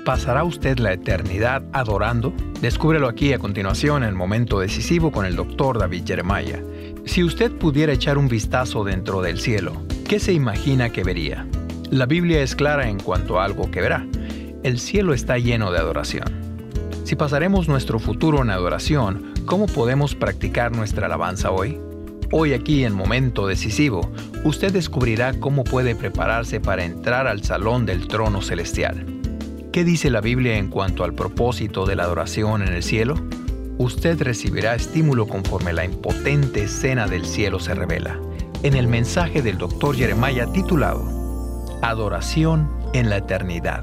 ¿Pasará usted la eternidad adorando? Descúbrelo aquí a continuación en Momento Decisivo con el Dr. David Jeremiah. Si usted pudiera echar un vistazo dentro del cielo, ¿qué se imagina que vería? La Biblia es clara en cuanto a algo que verá. El cielo está lleno de adoración. Si pasaremos nuestro futuro en adoración, ¿cómo podemos practicar nuestra alabanza hoy? Hoy aquí en Momento Decisivo, usted descubrirá cómo puede prepararse para entrar al salón del trono celestial. ¿Qué dice la Biblia en cuanto al propósito de la adoración en el cielo? Usted recibirá estímulo conforme la impotente escena del cielo se revela. En el mensaje del Dr. Jeremiah titulado Adoración en la eternidad.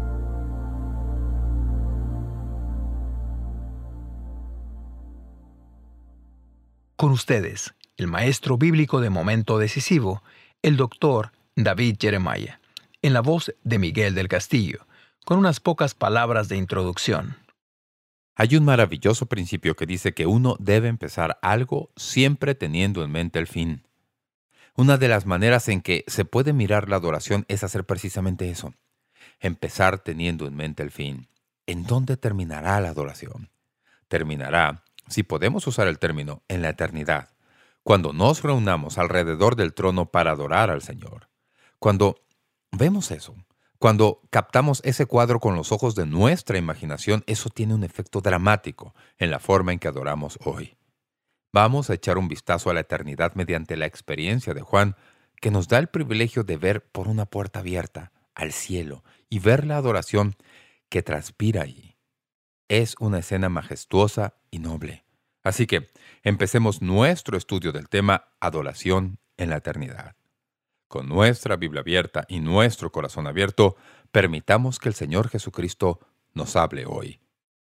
Con ustedes, el maestro bíblico de Momento Decisivo, el Dr. David Jeremiah, en la voz de Miguel del Castillo, con unas pocas palabras de introducción. Hay un maravilloso principio que dice que uno debe empezar algo siempre teniendo en mente el fin. Una de las maneras en que se puede mirar la adoración es hacer precisamente eso. Empezar teniendo en mente el fin. ¿En dónde terminará la adoración? Terminará, si podemos usar el término, en la eternidad, cuando nos reunamos alrededor del trono para adorar al Señor. Cuando vemos eso, cuando captamos ese cuadro con los ojos de nuestra imaginación, eso tiene un efecto dramático en la forma en que adoramos hoy. Vamos a echar un vistazo a la eternidad mediante la experiencia de Juan, que nos da el privilegio de ver por una puerta abierta al cielo y ver la adoración que transpira allí. Es una escena majestuosa y noble. Así que empecemos nuestro estudio del tema Adoración en la eternidad. Con nuestra Biblia abierta y nuestro corazón abierto, permitamos que el Señor Jesucristo nos hable hoy.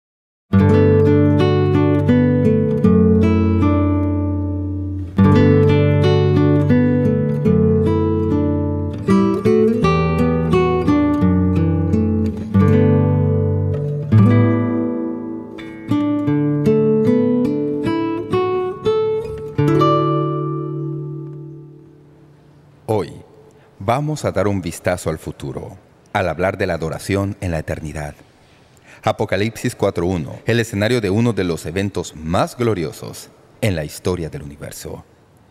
Hoy vamos a dar un vistazo al futuro, al hablar de la adoración en la eternidad. Apocalipsis 4:1, el escenario de uno de los eventos más gloriosos en la historia del universo.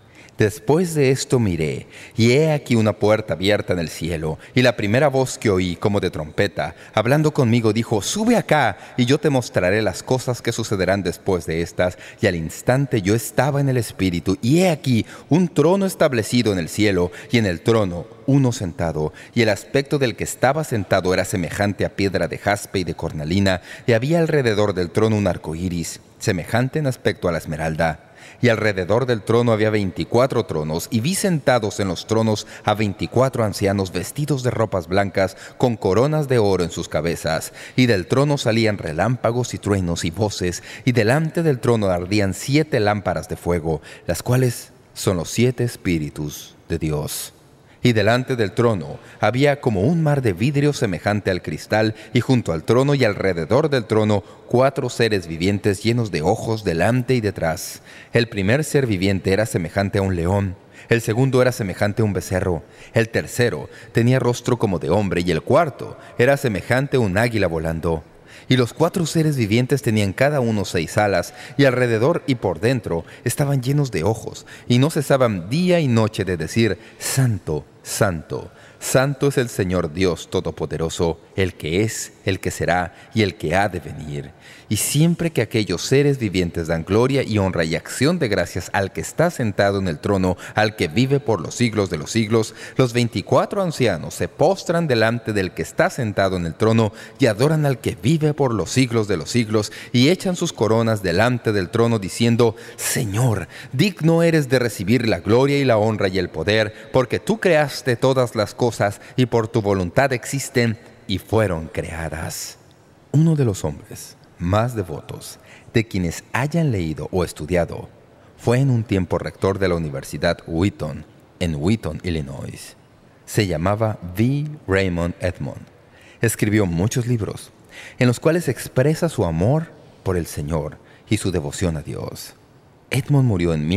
Después de esto miré, y he aquí una puerta abierta en el cielo, y la primera voz que oí, como de trompeta, hablando conmigo, dijo: «Sube acá, y yo te mostraré las cosas que sucederán después de estas». Y al instante yo estaba en el Espíritu, y he aquí un trono establecido en el cielo, y en el trono uno sentado, y el aspecto del que estaba sentado era semejante a piedra de jaspe y de cornalina, y había alrededor del trono un arco iris, semejante en aspecto a la esmeralda. Y alrededor del trono había 24 tronos, y vi sentados en los tronos a 24 ancianos vestidos de ropas blancas, con coronas de oro en sus cabezas. Y del trono salían relámpagos y truenos y voces, y delante del trono ardían 7 lámparas de fuego, las cuales son los 7 espíritus de Dios. Y delante del trono había como un mar de vidrio semejante al cristal, y junto al trono y alrededor del trono 4 seres vivientes llenos de ojos delante y detrás. El primer ser viviente era semejante a un león, el segundo era semejante a un becerro, el tercero tenía rostro como de hombre, y el cuarto era semejante a un águila volando. Y los 4 seres vivientes tenían cada uno 6 alas, y alrededor y por dentro estaban llenos de ojos, y no cesaban día y noche de decir: «Santo, Santo, Santo es el Señor Dios Todopoderoso, el que es, el que será y el que ha de venir». Y siempre que aquellos seres vivientes dan gloria y honra y acción de gracias al que está sentado en el trono, al que vive por los siglos de los siglos, los 24 ancianos se postran delante del que está sentado en el trono y adoran al que vive por los siglos de los siglos, y echan sus coronas delante del trono diciendo: «Señor, digno eres de recibir la gloria y la honra y el poder, porque tú creaste todas las cosas y por tu voluntad existen y fueron creadas». Uno de los hombres más devotos de quienes hayan leído o estudiado fue en un tiempo rector de la Universidad Wheaton, en Wheaton, Illinois. Se llamaba V. Raymond Edmond. Escribió muchos libros, en los cuales expresa su amor por el Señor y su devoción a Dios. Edmond murió en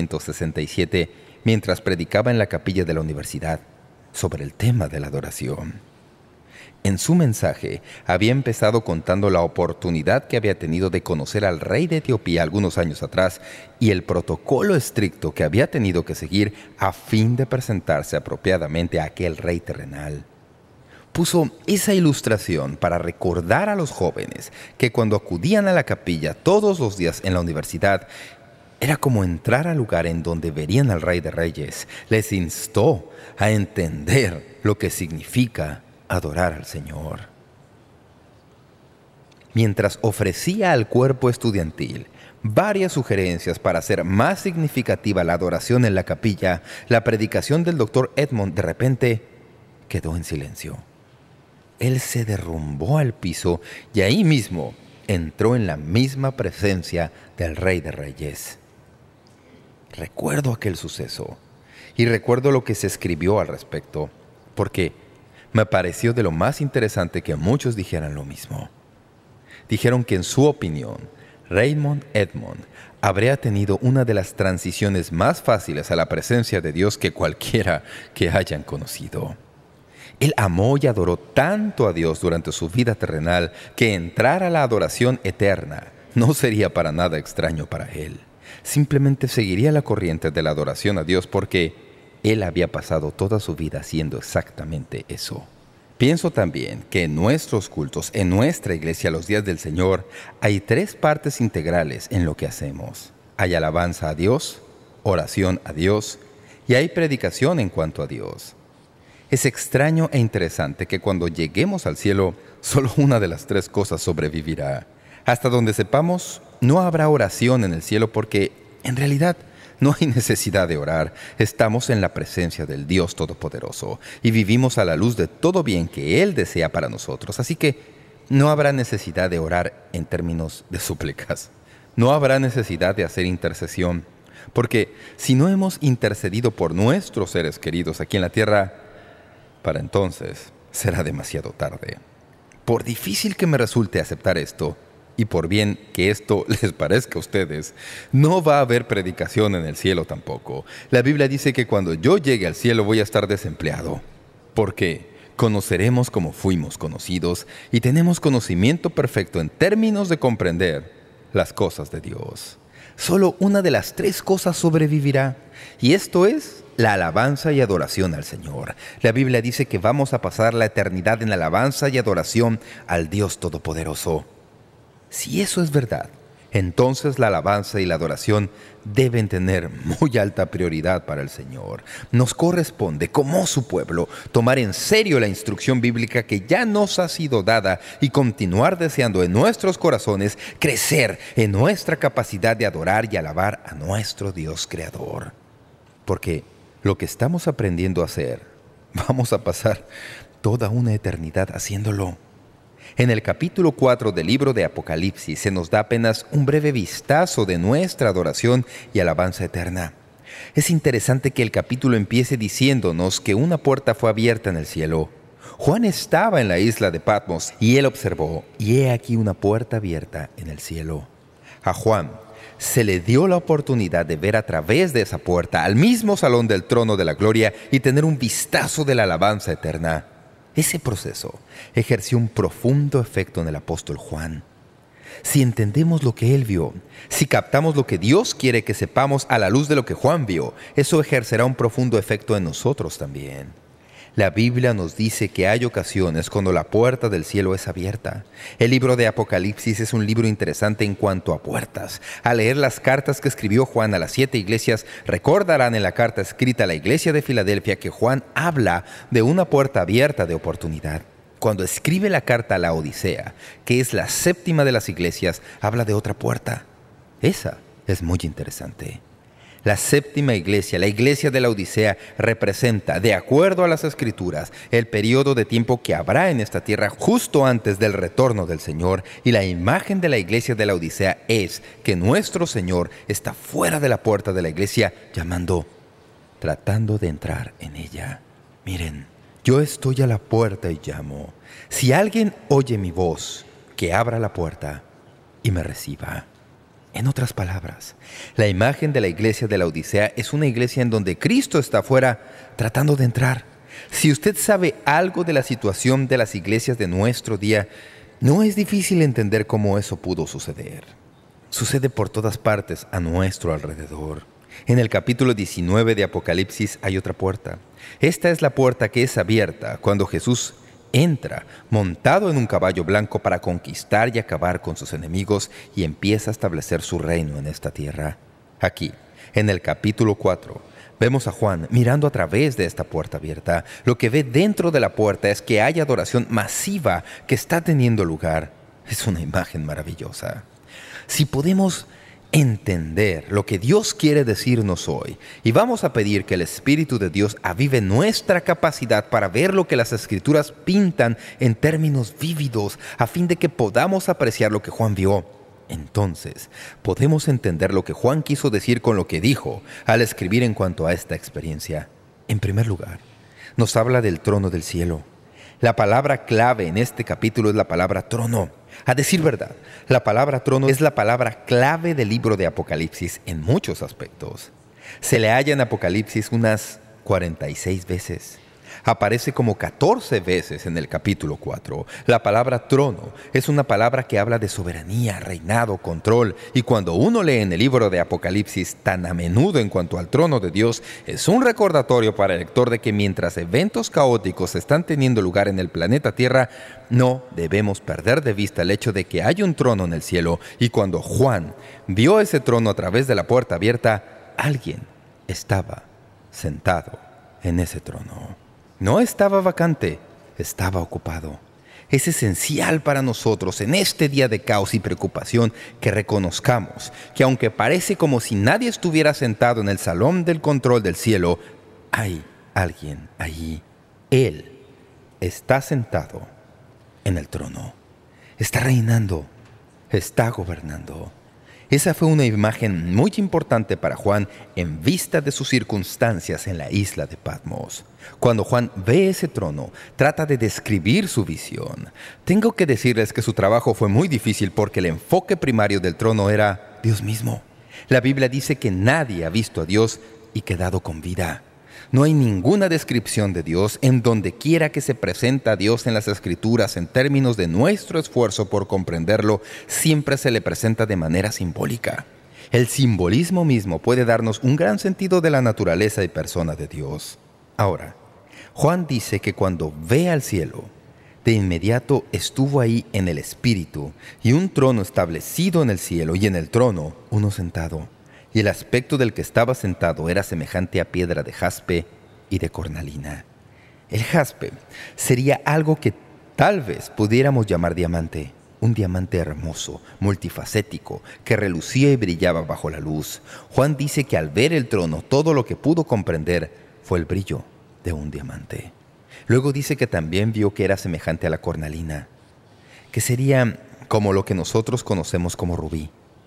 1967 mientras predicaba en la capilla de la universidad sobre el tema de la adoración. En su mensaje había empezado contando la oportunidad que había tenido de conocer al rey de Etiopía algunos años atrás y el protocolo estricto que había tenido que seguir a fin de presentarse apropiadamente a aquel rey terrenal. Puso esa ilustración para recordar a los jóvenes que cuando acudían a la capilla todos los días en la universidad, era como entrar al lugar en donde verían al Rey de Reyes. Les instó a entender lo que significa adorar al Señor. Mientras ofrecía al cuerpo estudiantil varias sugerencias para hacer más significativa la adoración en la capilla, la predicación del Dr. Edmond de repente quedó en silencio. Él se derrumbó al piso y ahí mismo entró en la misma presencia del Rey de Reyes. Recuerdo aquel suceso y recuerdo lo que se escribió al respecto, porque me pareció de lo más interesante que muchos dijeran lo mismo. Dijeron que en su opinión, Raymond Edmond habría tenido una de las transiciones más fáciles a la presencia de Dios que cualquiera que hayan conocido. Él amó y adoró tanto a Dios durante su vida terrenal que entrar a la adoración eterna no sería para nada extraño para él. Simplemente seguiría la corriente de la adoración a Dios porque él había pasado toda su vida haciendo exactamente eso. Pienso también que en nuestros cultos, en nuestra iglesia los días del Señor, hay 3 partes integrales en lo que hacemos. Hay alabanza a Dios, oración a Dios y hay predicación en cuanto a Dios. Es extraño e interesante que cuando lleguemos al cielo, solo una de las 3 cosas sobrevivirá. Hasta donde sepamos, no habrá oración en el cielo porque, en realidad, no hay necesidad de orar. Estamos en la presencia del Dios Todopoderoso y vivimos a la luz de todo bien que Él desea para nosotros. Así que no habrá necesidad de orar en términos de súplicas. No habrá necesidad de hacer intercesión, porque si no hemos intercedido por nuestros seres queridos aquí en la tierra, para entonces será demasiado tarde. Por difícil que me resulte aceptar esto, y por bien que esto les parezca a ustedes, no va a haber predicación en el cielo tampoco. La Biblia dice que cuando yo llegue al cielo voy a estar desempleado, porque conoceremos como fuimos conocidos y tenemos conocimiento perfecto en términos de comprender las cosas de Dios. Solo una de las 3 cosas sobrevivirá, y esto es la alabanza y adoración al Señor. La Biblia dice que vamos a pasar la eternidad en alabanza y adoración al Dios Todopoderoso. Si eso es verdad, entonces la alabanza y la adoración deben tener muy alta prioridad para el Señor. Nos corresponde, como su pueblo, tomar en serio la instrucción bíblica que ya nos ha sido dada y continuar deseando en nuestros corazones crecer en nuestra capacidad de adorar y alabar a nuestro Dios Creador. Porque lo que estamos aprendiendo a hacer, vamos a pasar toda una eternidad haciéndolo. En el capítulo 4 del libro de Apocalipsis se nos da apenas un breve vistazo de nuestra adoración y alabanza eterna. Es interesante que el capítulo empiece diciéndonos que una puerta fue abierta en el cielo. Juan estaba en la isla de Patmos y él observó, y he aquí una puerta abierta en el cielo. A Juan se le dio la oportunidad de ver a través de esa puerta al mismo salón del trono de la gloria y tener un vistazo de la alabanza eterna. Ese proceso ejerció un profundo efecto en el apóstol Juan. Si entendemos lo que él vio, si captamos lo que Dios quiere que sepamos a la luz de lo que Juan vio, eso ejercerá un profundo efecto en nosotros también. La Biblia nos dice que hay ocasiones cuando la puerta del cielo es abierta. El libro de Apocalipsis es un libro interesante en cuanto a puertas. Al leer las cartas que escribió Juan a las 7 iglesias, recordarán en la carta escrita a la iglesia de Filadelfia que Juan habla de una puerta abierta de oportunidad. Cuando escribe la carta a la Odisea, que es la 7ª de las iglesias, habla de otra puerta. Esa es muy interesante. La 7ª iglesia, la iglesia de la Odisea, representa, de acuerdo a las Escrituras, el periodo de tiempo que habrá en esta tierra justo antes del retorno del Señor. Y la imagen de la iglesia de la Odisea es que nuestro Señor está fuera de la puerta de la iglesia, llamando, tratando de entrar en ella. Miren, yo estoy a la puerta y llamo. Si alguien oye mi voz, que abra la puerta y me reciba. En otras palabras, la imagen de la iglesia de la Odisea es una iglesia en donde Cristo está afuera tratando de entrar. Si usted sabe algo de la situación de las iglesias de nuestro día, no es difícil entender cómo eso pudo suceder. Sucede por todas partes a nuestro alrededor. En el capítulo 19 de Apocalipsis hay otra puerta. Esta es la puerta que es abierta cuando Jesús entra montado en un caballo blanco para conquistar y acabar con sus enemigos y empieza a establecer su reino en esta tierra. Aquí, en el capítulo 4, vemos a Juan mirando a través de esta puerta abierta. Lo que ve dentro de la puerta es que hay adoración masiva que está teniendo lugar. Es una imagen maravillosa. Si podemos entender lo que Dios quiere decirnos hoy, y vamos a pedir que el Espíritu de Dios avive nuestra capacidad para ver lo que las Escrituras pintan en términos vívidos, a fin de que podamos apreciar lo que Juan vio, entonces podemos entender lo que Juan quiso decir con lo que dijo al escribir en cuanto a esta experiencia. En primer lugar, nos habla del trono del cielo. La palabra clave en este capítulo es la palabra trono. A decir verdad, la palabra trono es la palabra clave del libro de Apocalipsis en muchos aspectos. Se le halla en Apocalipsis unas 46 veces. Aparece como 14 veces en el capítulo 4. La palabra trono es una palabra que habla de soberanía, reinado, control. Y cuando uno lee en el libro de Apocalipsis tan a menudo en cuanto al trono de Dios, es un recordatorio para el lector de que mientras eventos caóticos están teniendo lugar en el planeta Tierra, no debemos perder de vista el hecho de que hay un trono en el cielo. Y cuando Juan vio ese trono a través de la puerta abierta, alguien estaba sentado en ese trono. No estaba vacante, estaba ocupado. Es esencial para nosotros en este día de caos y preocupación que reconozcamos que aunque parece como si nadie estuviera sentado en el salón del control del cielo, hay alguien allí. Él está sentado en el trono. Está reinando, está gobernando. Esa fue una imagen muy importante para Juan en vista de sus circunstancias en la isla de Patmos. Cuando Juan ve ese trono, trata de describir su visión. Tengo que decirles que su trabajo fue muy difícil porque el enfoque primario del trono era Dios mismo. La Biblia dice que nadie ha visto a Dios y quedado con vida. No hay ninguna descripción de Dios en donde quiera que se presenta a Dios en las Escrituras en términos de nuestro esfuerzo por comprenderlo, siempre se le presenta de manera simbólica. El simbolismo mismo puede darnos un gran sentido de la naturaleza y persona de Dios. Ahora, Juan dice que cuando ve al cielo, de inmediato estuvo ahí en el Espíritu, y un trono establecido en el cielo, y en el trono uno sentado. Y el aspecto del que estaba sentado era semejante a piedra de jaspe y de cornalina. El jaspe sería algo que tal vez pudiéramos llamar diamante, un diamante hermoso, multifacético, que relucía y brillaba bajo la luz. Juan dice que al ver el trono, todo lo que pudo comprender fue el brillo de un diamante. Luego dice que también vio que era semejante a la cornalina, que sería como lo que nosotros conocemos como rubí.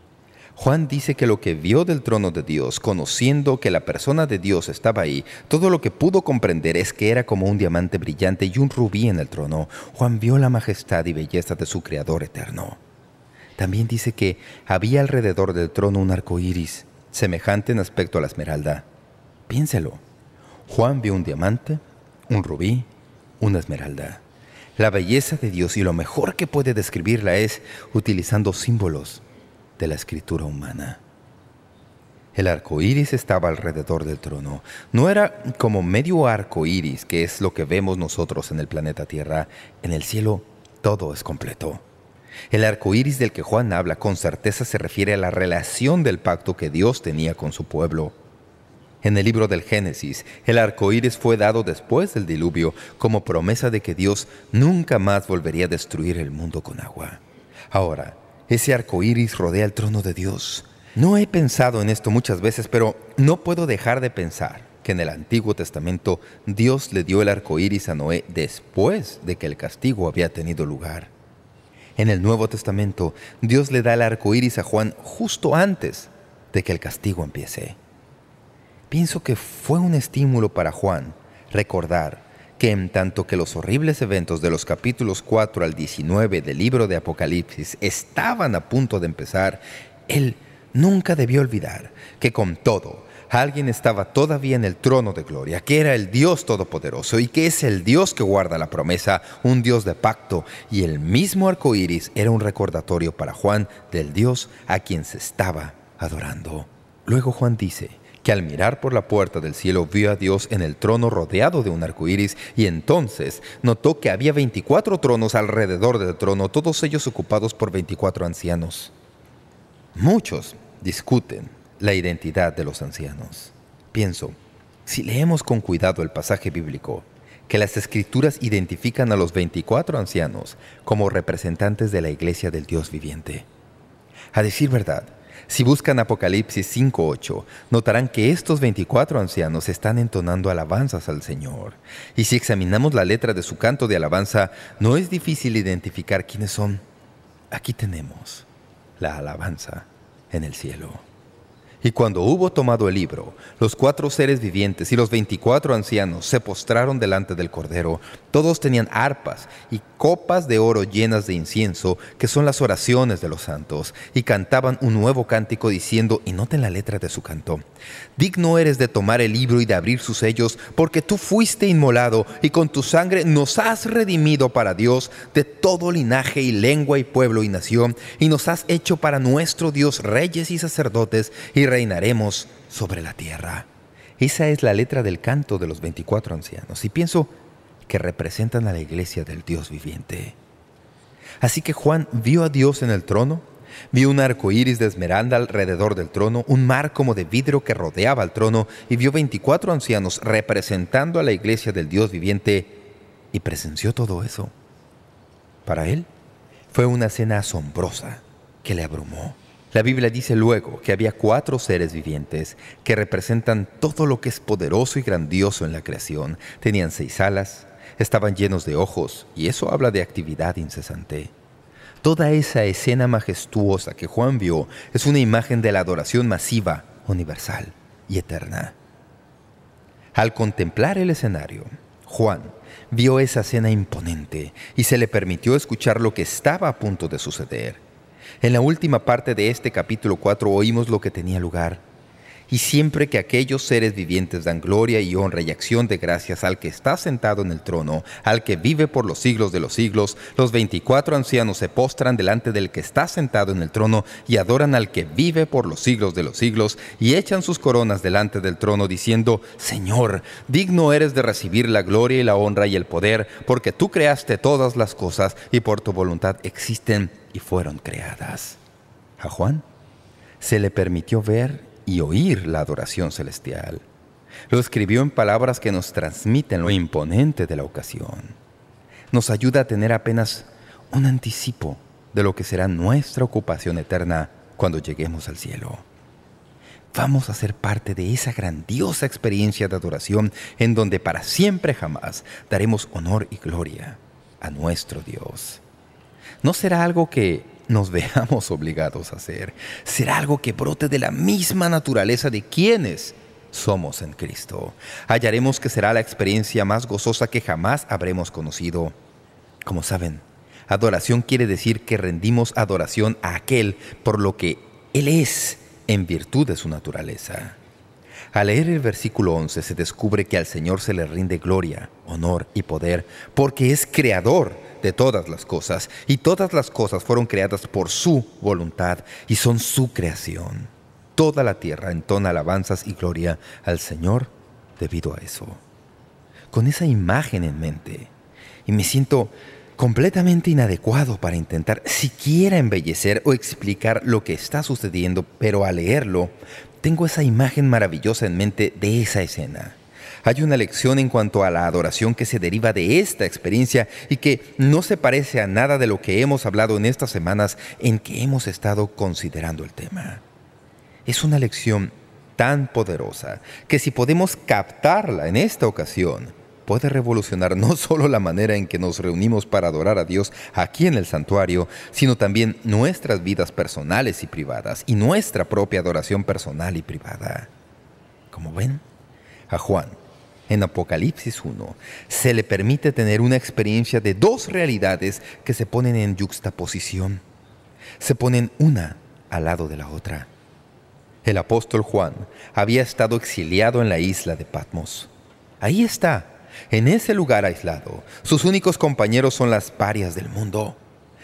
Juan dice que lo que vio del trono de Dios, conociendo que la persona de Dios estaba ahí, todo lo que pudo comprender es que era como un diamante brillante y un rubí en el trono. Juan vio la majestad y belleza de su Creador eterno. También dice que había alrededor del trono un arco iris, semejante en aspecto a la esmeralda. Piénselo. Juan vio un diamante, un rubí, una esmeralda. La belleza de Dios y lo mejor que puede describirla es utilizando símbolos de la escritura humana. El arco iris estaba alrededor del trono. No era como medio arco iris, que es lo que vemos nosotros en el planeta Tierra. En el cielo todo es completo. El arco iris del que Juan habla con certeza se refiere a la relación del pacto que Dios tenía con su pueblo. En el libro del Génesis, el arco iris fue dado después del diluvio como promesa de que Dios nunca más volvería a destruir el mundo con agua. Ahora, ese arco iris rodea el trono de Dios. No he pensado en esto muchas veces, pero no puedo dejar de pensar que en el Antiguo Testamento Dios le dio el arco iris a Noé después de que el castigo había tenido lugar. En el Nuevo Testamento, Dios le da el arco iris a Juan justo antes de que el castigo empiece. Pienso que fue un estímulo para Juan recordar que en tanto que los horribles eventos de los capítulos 4 al 19 del libro de Apocalipsis estaban a punto de empezar, él nunca debió olvidar que con todo, alguien estaba todavía en el trono de gloria, que era el Dios Todopoderoso y que es el Dios que guarda la promesa, un Dios de pacto. Y el mismo arco iris era un recordatorio para Juan del Dios a quien se estaba adorando. Luego Juan dice que al mirar por la puerta del cielo vio a Dios en el trono rodeado de un arco iris, y entonces notó que había 24 tronos alrededor del trono, todos ellos ocupados por 24 ancianos. Muchos discuten la identidad de los ancianos. Pienso, si leemos con cuidado el pasaje bíblico, que las Escrituras identifican a los 24 ancianos como representantes de la iglesia del Dios viviente. A decir verdad, si buscan Apocalipsis 5:8, notarán que estos 24 ancianos están entonando alabanzas al Señor. Y si examinamos la letra de su canto de alabanza, no es difícil identificar quiénes son. Aquí tenemos la alabanza en el cielo. Y cuando hubo tomado el libro, los 4 seres vivientes y los 24 ancianos se postraron delante del Cordero. Todos tenían arpas y copas de oro llenas de incienso, que son las oraciones de los santos, y cantaban un nuevo cántico diciendo, y noten la letra de su canto: «Digno eres de tomar el libro y de abrir sus sellos, porque tú fuiste inmolado, y con tu sangre nos has redimido para Dios de todo linaje y lengua y pueblo y nación, y nos has hecho para nuestro Dios reyes y sacerdotes, y reinaremos sobre la tierra». Esa es la letra del canto de los 24 ancianos, y pienso que representan a la iglesia del Dios viviente. Así que Juan vio a Dios en el trono, vio un arco iris de esmeralda alrededor del trono, un mar como de vidrio que rodeaba el trono, y vio 24 ancianos representando a la iglesia del Dios viviente, y presenció todo eso. Para él fue una escena asombrosa que le abrumó. La Biblia dice luego que había 4 seres vivientes que representan todo lo que es poderoso y grandioso en la creación. Tenían 6 alas, estaban llenos de ojos, y eso habla de actividad incesante. Toda esa escena majestuosa que Juan vio es una imagen de la adoración masiva, universal y eterna. Al contemplar el escenario, Juan vio esa escena imponente y se le permitió escuchar lo que estaba a punto de suceder. En la última parte de este capítulo 4 oímos lo que tenía lugar. Y siempre que aquellos seres vivientes dan gloria y honra y acción de gracias al que está sentado en el trono, al que vive por los siglos de los siglos, los 24 ancianos se postran delante del que está sentado en el trono y adoran al que vive por los siglos de los siglos, y echan sus coronas delante del trono diciendo: «Señor, digno eres de recibir la gloria y la honra y el poder, porque tú creaste todas las cosas y por tu voluntad existen y fueron creadas». A Juan se le permitió ver y oír la adoración celestial. Lo escribió en palabras que nos transmiten lo imponente de la ocasión. Nos ayuda a tener apenas un anticipo de lo que será nuestra ocupación eterna cuando lleguemos al cielo. Vamos a ser parte de esa grandiosa experiencia de adoración en donde para siempre jamás daremos honor y gloria a nuestro Dios. No será algo que nos veamos obligados a hacer. Será algo que brote de la misma naturaleza de quienes somos en Cristo. Hallaremos que será la experiencia más gozosa que jamás habremos conocido. Como saben, adoración quiere decir que rendimos adoración a aquel por lo que Él es en virtud de su naturaleza. Al leer el versículo 11 se descubre que al Señor se le rinde gloria, honor y poder porque es creador de todas las cosas, y todas las cosas fueron creadas por su voluntad y son su creación. Toda la tierra entona alabanzas y gloria al Señor debido a eso. Con esa imagen en mente, y me siento completamente inadecuado para intentar siquiera embellecer o explicar lo que está sucediendo, pero al leerlo, tengo esa imagen maravillosa en mente de esa escena. Hay una lección en cuanto a la adoración que se deriva de esta experiencia y que no se parece a nada de lo que hemos hablado en estas semanas en que hemos estado considerando el tema. Es una lección tan poderosa que si podemos captarla en esta ocasión, puede revolucionar no solo la manera en que nos reunimos para adorar a Dios aquí en el santuario, sino también nuestras vidas personales y privadas y nuestra propia adoración personal y privada. Como ven, a Juan, en Apocalipsis 1, se le permite tener una experiencia de 2 realidades que se ponen en yuxtaposición. Se ponen una al lado de la otra. El apóstol Juan había estado exiliado en la isla de Patmos. Ahí está, en ese lugar aislado. Sus únicos compañeros son las parias del mundo.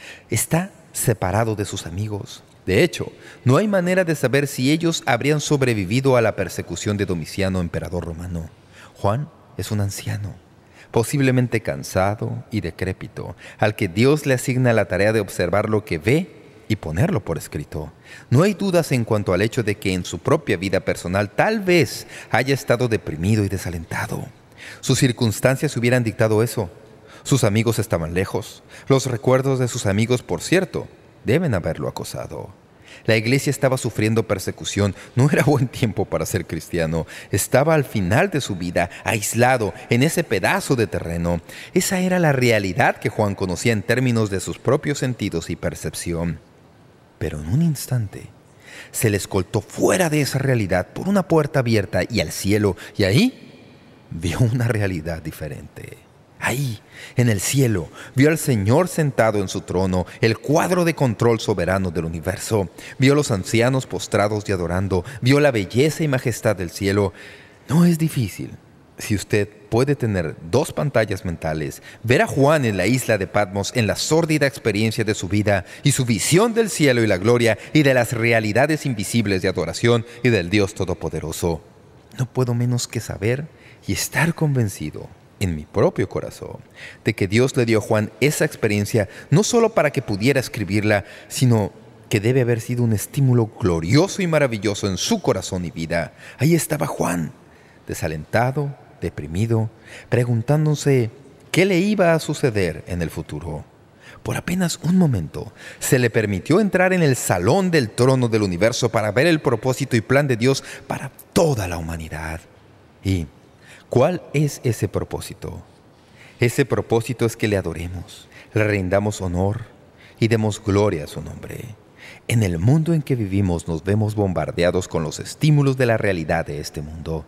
Está separado de sus amigos. De hecho, no hay manera de saber si ellos habrían sobrevivido a la persecución de Domiciano, emperador romano. Juan es un anciano, posiblemente cansado y decrépito, al que Dios le asigna la tarea de observar lo que ve y ponerlo por escrito. No hay dudas en cuanto al hecho de que en su propia vida personal tal vez haya estado deprimido y desalentado. Sus circunstancias hubieran dictado eso. Sus amigos estaban lejos. Los recuerdos de sus amigos, por cierto, deben haberlo acosado. La iglesia estaba sufriendo persecución. No era buen tiempo para ser cristiano. Estaba al final de su vida, aislado en ese pedazo de terreno. Esa era la realidad que Juan conocía en términos de sus propios sentidos y percepción. Pero en un instante se le escoltó fuera de esa realidad por una puerta abierta y al cielo, y ahí vio una realidad diferente. Ahí, en el cielo, vio al Señor sentado en su trono, el cuadro de control soberano del universo. Vio a los ancianos postrados y adorando. Vio la belleza y majestad del cielo. No es difícil, si usted puede tener dos pantallas mentales, ver a Juan en la isla de Patmos en la sórdida experiencia de su vida y su visión del cielo y la gloria y de las realidades invisibles de adoración y del Dios Todopoderoso. No puedo menos que saber y estar convencido en mi propio corazón de que Dios le dio a Juan esa experiencia no solo para que pudiera escribirla, sino que debe haber sido un estímulo glorioso y maravilloso en su corazón y vida. Ahí estaba Juan, desalentado, deprimido, preguntándose qué le iba a suceder en el futuro. Por apenas un momento se le permitió entrar en el salón del trono del universo para ver el propósito y plan de Dios para toda la humanidad. ¿Y cuál es ese propósito? Ese propósito es que le adoremos, le rindamos honor y demos gloria a su nombre. En el mundo en que vivimos nos vemos bombardeados con los estímulos de la realidad de este mundo.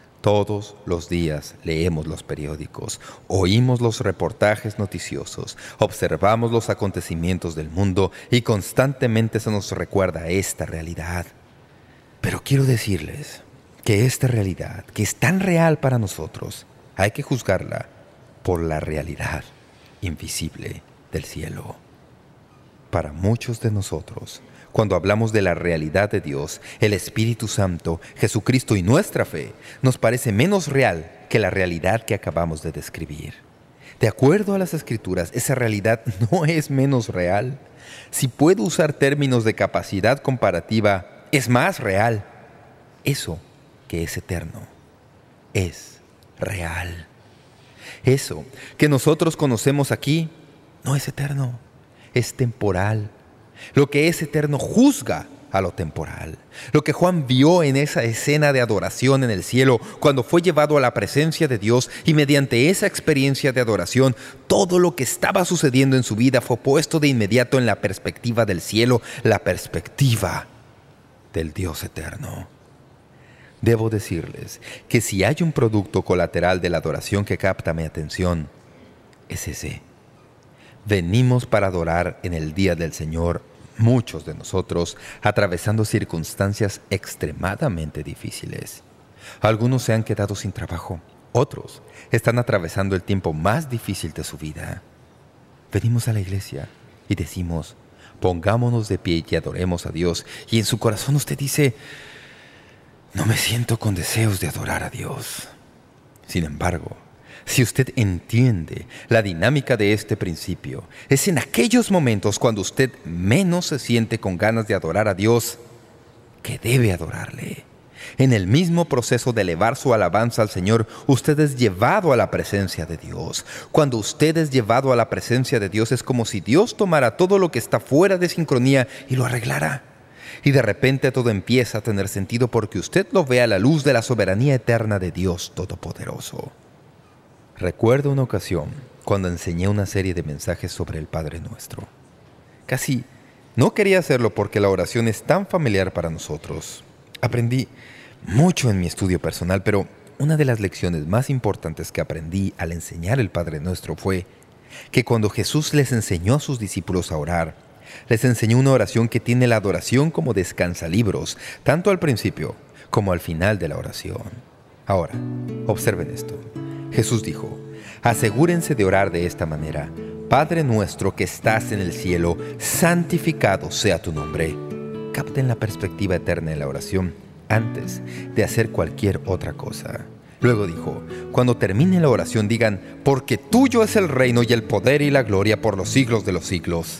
Todos los días leemos los periódicos, oímos los reportajes noticiosos, observamos los acontecimientos del mundo y constantemente se nos recuerda esta realidad. Pero quiero decirles que esta realidad, que es tan real para nosotros, hay que juzgarla por la realidad invisible del cielo. Para muchos de nosotros, cuando hablamos de la realidad de Dios, el Espíritu Santo, Jesucristo y nuestra fe, nos parece menos real que la realidad que acabamos de describir. De acuerdo a las Escrituras, esa realidad no es menos real. Si puedo usar términos de capacidad comparativa, es más real. Eso que es eterno es real. Eso que nosotros conocemos aquí no es eterno, es temporal. Lo que es eterno juzga a lo temporal. Lo que Juan vio en esa escena de adoración en el cielo, cuando fue llevado a la presencia de Dios, y mediante esa experiencia de adoración, todo lo que estaba sucediendo en su vida fue puesto de inmediato en la perspectiva del cielo, la perspectiva del Dios eterno. Debo decirles que si hay un producto colateral de la adoración que capta mi atención, es ese. Venimos para adorar en el día del Señor, muchos de nosotros atravesando circunstancias extremadamente difíciles. Algunos se han quedado sin trabajo, otros están atravesando el tiempo más difícil de su vida. Venimos a la iglesia y decimos, pongámonos de pie y adoremos a Dios, y en su corazón usted dice, no me siento con deseos de adorar a Dios. Sin embargo, si usted entiende la dinámica de este principio, es en aquellos momentos cuando usted menos se siente con ganas de adorar a Dios que debe adorarle. En el mismo proceso de elevar su alabanza al Señor, usted es llevado a la presencia de Dios. Cuando usted es llevado a la presencia de Dios, es como si Dios tomara todo lo que está fuera de sincronía y lo arreglara. Y de repente todo empieza a tener sentido porque usted lo ve a la luz de la soberanía eterna de Dios Todopoderoso. Recuerdo una ocasión cuando enseñé una serie de mensajes sobre el Padre Nuestro. Casi no quería hacerlo porque la oración es tan familiar para nosotros. Aprendí mucho en mi estudio personal, pero una de las lecciones más importantes que aprendí al enseñar el Padre Nuestro fue que cuando Jesús les enseñó a sus discípulos a orar, Les enseñó una oración que tiene la adoración como descansalibros, tanto al principio como al final de la oración. Ahora, observen esto. Jesús dijo, asegúrense de orar de esta manera: Padre nuestro que estás en el cielo, santificado sea tu nombre. Capten la perspectiva eterna de la oración antes de hacer cualquier otra cosa. Luego dijo, cuando termine la oración digan, porque tuyo es el reino y el poder y la gloria por los siglos de los siglos.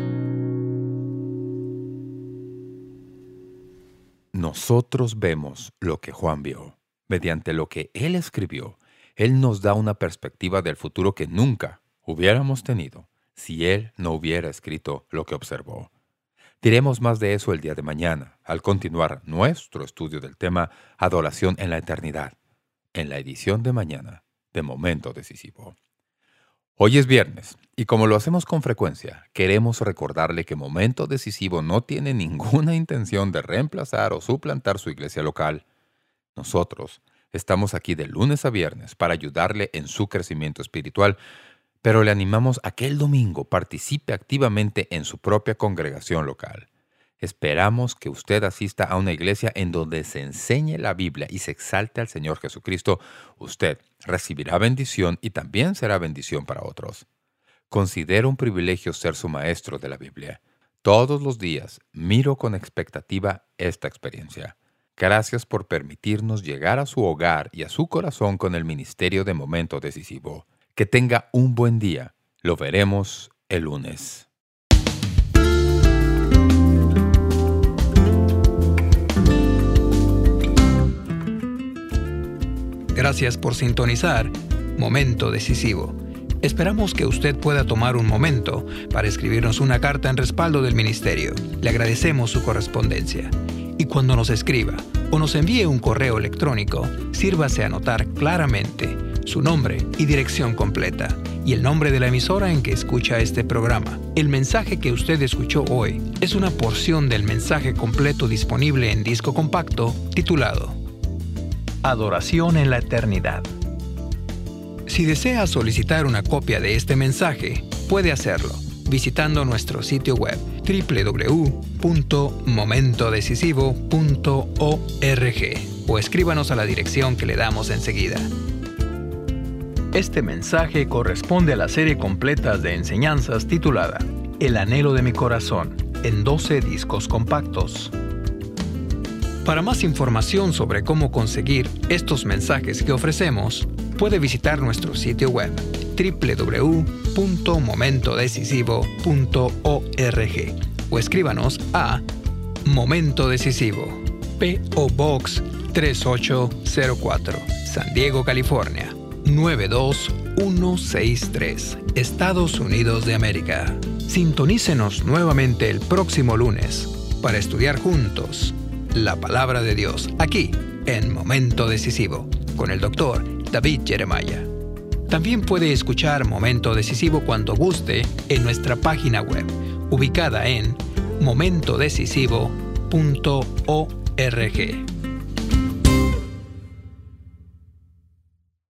Nosotros vemos lo que Juan vio. Mediante lo que él escribió, él nos da una perspectiva del futuro que nunca hubiéramos tenido si él no hubiera escrito lo que observó. Diremos más de eso el día de mañana, al continuar nuestro estudio del tema Adoración en la Eternidad, en la edición de mañana de Momento Decisivo. Hoy es viernes, y como lo hacemos con frecuencia, queremos recordarle que Momento Decisivo no tiene ninguna intención de reemplazar o suplantar su iglesia local. Nosotros estamos aquí de lunes a viernes para ayudarle en su crecimiento espiritual, pero le animamos a que el domingo participe activamente en su propia congregación local. Esperamos que usted asista a una iglesia en donde se enseñe la Biblia y se exalte al Señor Jesucristo. Usted recibirá bendición y también será bendición para otros. Considero un privilegio ser su maestro de la Biblia. Todos los días miro con expectativa esta experiencia. Gracias por permitirnos llegar a su hogar y a su corazón con el ministerio de Momento Decisivo. Que tenga un buen día. Lo veremos el lunes. Gracias por sintonizar Momento Decisivo. Esperamos que usted pueda tomar un momento para escribirnos una carta en respaldo del ministerio. Le agradecemos su correspondencia. Y cuando nos escriba o nos envíe un correo electrónico, sírvase a anotar claramente su nombre y dirección completa y el nombre de la emisora en que escucha este programa. El mensaje que usted escuchó hoy es una porción del mensaje completo disponible en disco compacto titulado Adoración en la Eternidad. Si desea solicitar una copia de este mensaje, puede hacerlo visitando nuestro sitio web www.momentodecisivo.org o escríbanos a la dirección que le damos enseguida. Este mensaje corresponde a la serie completa de enseñanzas titulada El anhelo de mi corazón, en 12 discos compactos. Para más información sobre cómo conseguir estos mensajes que ofrecemos, puede visitar nuestro sitio web www.momentodecisivo.org o escríbanos a Momento Decisivo, P.O. Box 3804, San Diego, California 92163, Estados Unidos de América. Sintonícenos nuevamente el próximo lunes para estudiar juntos la Palabra de Dios, aquí en Momento Decisivo, con el Dr. David Jeremiah. También puede escuchar Momento Decisivo cuando guste en nuestra página web, ubicada en momentodecisivo.org.